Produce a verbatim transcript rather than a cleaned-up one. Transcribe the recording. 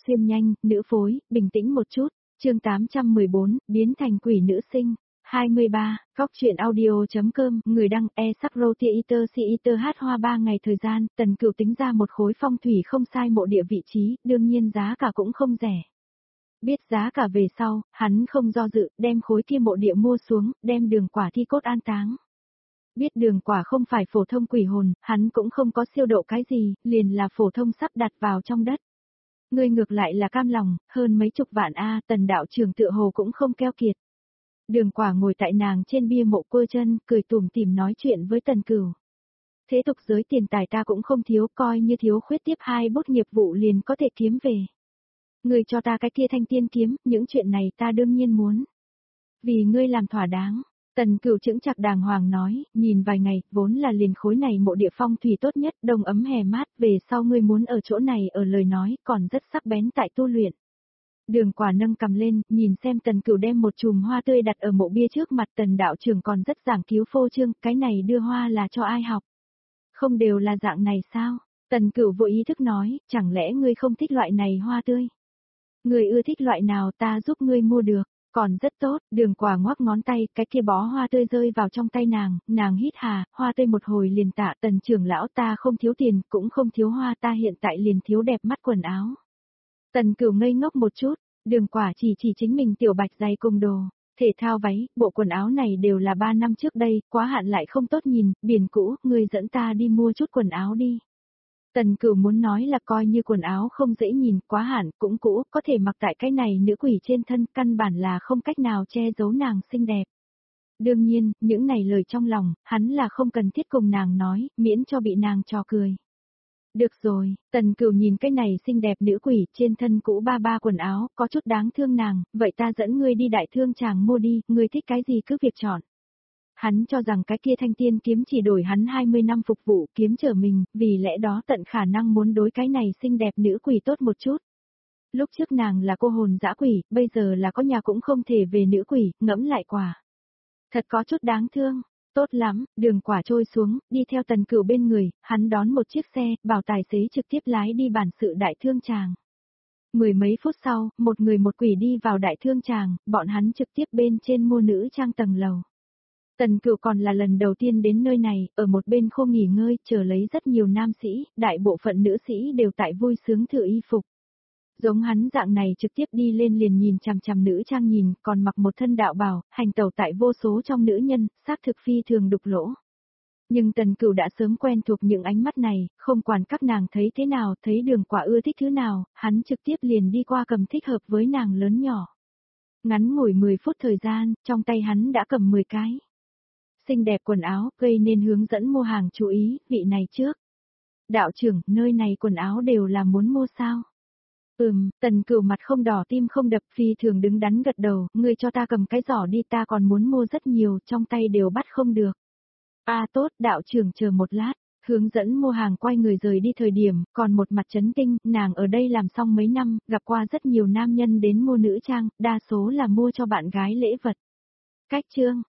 xuyên nhanh, nữ phối, bình tĩnh một chút. Chương tám trăm mười bốn, biến thành quỷ nữ sinh. hai mươi ba, Cóc truyện audio.com, người đăng e sắc roti iter si iter hát hoa ba ngày thời gian, Tần Cửu tính ra một khối phong thủy không sai mộ địa vị trí, đương nhiên giá cả cũng không rẻ. Biết giá cả về sau, hắn không do dự, đem khối kia mộ địa mua xuống, đem Đường Quả thi cốt an táng. Biết Đường Quả không phải phổ thông quỷ hồn, hắn cũng không có siêu độ cái gì, liền là phổ thông sắp đặt vào trong đất. Ngươi ngược lại là cam lòng, hơn mấy chục vạn a, Tần đạo trưởng tựa hồ cũng không keo kiệt. Đường Quả ngồi tại nàng trên bia mộ quơ chân, cười tủm tỉm nói chuyện với Tần Cửu. Thế tục giới tiền tài ta cũng không thiếu, coi như thiếu khuyết tiếp hai bút nghiệp vụ liền có thể kiếm về. Ngươi cho ta cái kia thanh tiên kiếm, những chuyện này ta đương nhiên muốn. Vì ngươi làm thỏa đáng. Tần Cửu chững chạc đàng hoàng nói, nhìn vài ngày, vốn là liền khối này mộ địa phong thủy tốt nhất, đông ấm hè mát, về sau ngươi muốn ở chỗ này ở lời nói, còn rất sắc bén tại tu luyện. Đường Quả nâng cầm lên, nhìn xem Tần Cửu đem một chùm hoa tươi đặt ở mộ bia trước mặt Tần đạo trưởng còn rất giảng cứu phô trương, cái này đưa hoa là cho ai học? Không đều là dạng này sao? Tần Cửu vô ý thức nói, chẳng lẽ ngươi không thích loại này hoa tươi? Ngươi ưa thích loại nào ta giúp ngươi mua được, còn rất tốt, Đường Quả ngoắc ngón tay, cái kia bó hoa tươi rơi vào trong tay nàng, nàng hít hà, hoa tươi một hồi liền tạ Tần trưởng lão ta không thiếu tiền, cũng không thiếu hoa ta hiện tại liền thiếu đẹp mắt quần áo. Tần Cửu ngây ngốc một chút, Đường Quả chỉ chỉ chính mình tiểu bạch giày cùng đồ, thể thao váy, bộ quần áo này đều là ba năm trước đây, quá hạn lại không tốt nhìn, biển cũ, ngươi dẫn ta đi mua chút quần áo đi. Tần Cửu muốn nói là coi như quần áo không dễ nhìn, quá hạn, cũng cũ, có thể mặc tại cái này nữ quỷ trên thân, căn bản là không cách nào che giấu nàng xinh đẹp. Đương nhiên, những này lời trong lòng, hắn là không cần thiết cùng nàng nói, miễn cho bị nàng trò cười. Được rồi, Tần Cửu nhìn cái này xinh đẹp nữ quỷ trên thân cũ ba ba quần áo, có chút đáng thương nàng, vậy ta dẫn ngươi đi đại thương chàng mua đi, ngươi thích cái gì cứ việc chọn. Hắn cho rằng cái kia thanh tiên kiếm chỉ đổi hắn hai mươi năm phục vụ kiếm trở mình, vì lẽ đó tận khả năng muốn đối cái này xinh đẹp nữ quỷ tốt một chút. Lúc trước nàng là cô hồn dã quỷ, bây giờ là có nhà cũng không thể về nữ quỷ, ngẫm lại quả. Thật có chút đáng thương. Tốt lắm, Đường Quả trôi xuống, đi theo Tần Cửu bên người, hắn đón một chiếc xe, bảo tài xế trực tiếp lái đi bản sự đại thương tràng. Mười mấy phút sau, một người một quỷ đi vào đại thương tràng, bọn hắn trực tiếp bên trên mua nữ trang tầng lầu. Tần Cửu còn là lần đầu tiên đến nơi này, ở một bên khô nghỉ ngơi, chờ lấy rất nhiều nam sĩ, đại bộ phận nữ sĩ đều tại vui sướng thử y phục. Giống hắn dạng này trực tiếp đi lên liền nhìn chằm chằm nữ trang nhìn, còn mặc một thân đạo bào, hành tẩu tại vô số trong nữ nhân, xác thực phi thường đục lỗ. Nhưng Tần Cửu đã sớm quen thuộc những ánh mắt này, không quản các nàng thấy thế nào, thấy Đường Quả ưa thích thứ nào, hắn trực tiếp liền đi qua cầm thích hợp với nàng lớn nhỏ. Ngắn ngủi mười phút thời gian, trong tay hắn đã cầm mười cái. Xinh đẹp quần áo, gây nên hướng dẫn mua hàng chú ý, vị này trước. Đạo trưởng, nơi này quần áo đều là muốn mua sao? Ừm, Tần Cửu mặt không đỏ tim không đập phi thường đứng đắn gật đầu, ngươi cho ta cầm cái giỏ đi ta còn muốn mua rất nhiều, trong tay đều bắt không được. À tốt, đạo trưởng chờ một lát, hướng dẫn mua hàng quay người rời đi thời điểm, còn một mặt chấn kinh, nàng ở đây làm xong mấy năm, gặp qua rất nhiều nam nhân đến mua nữ trang, đa số là mua cho bạn gái lễ vật. Cách chương,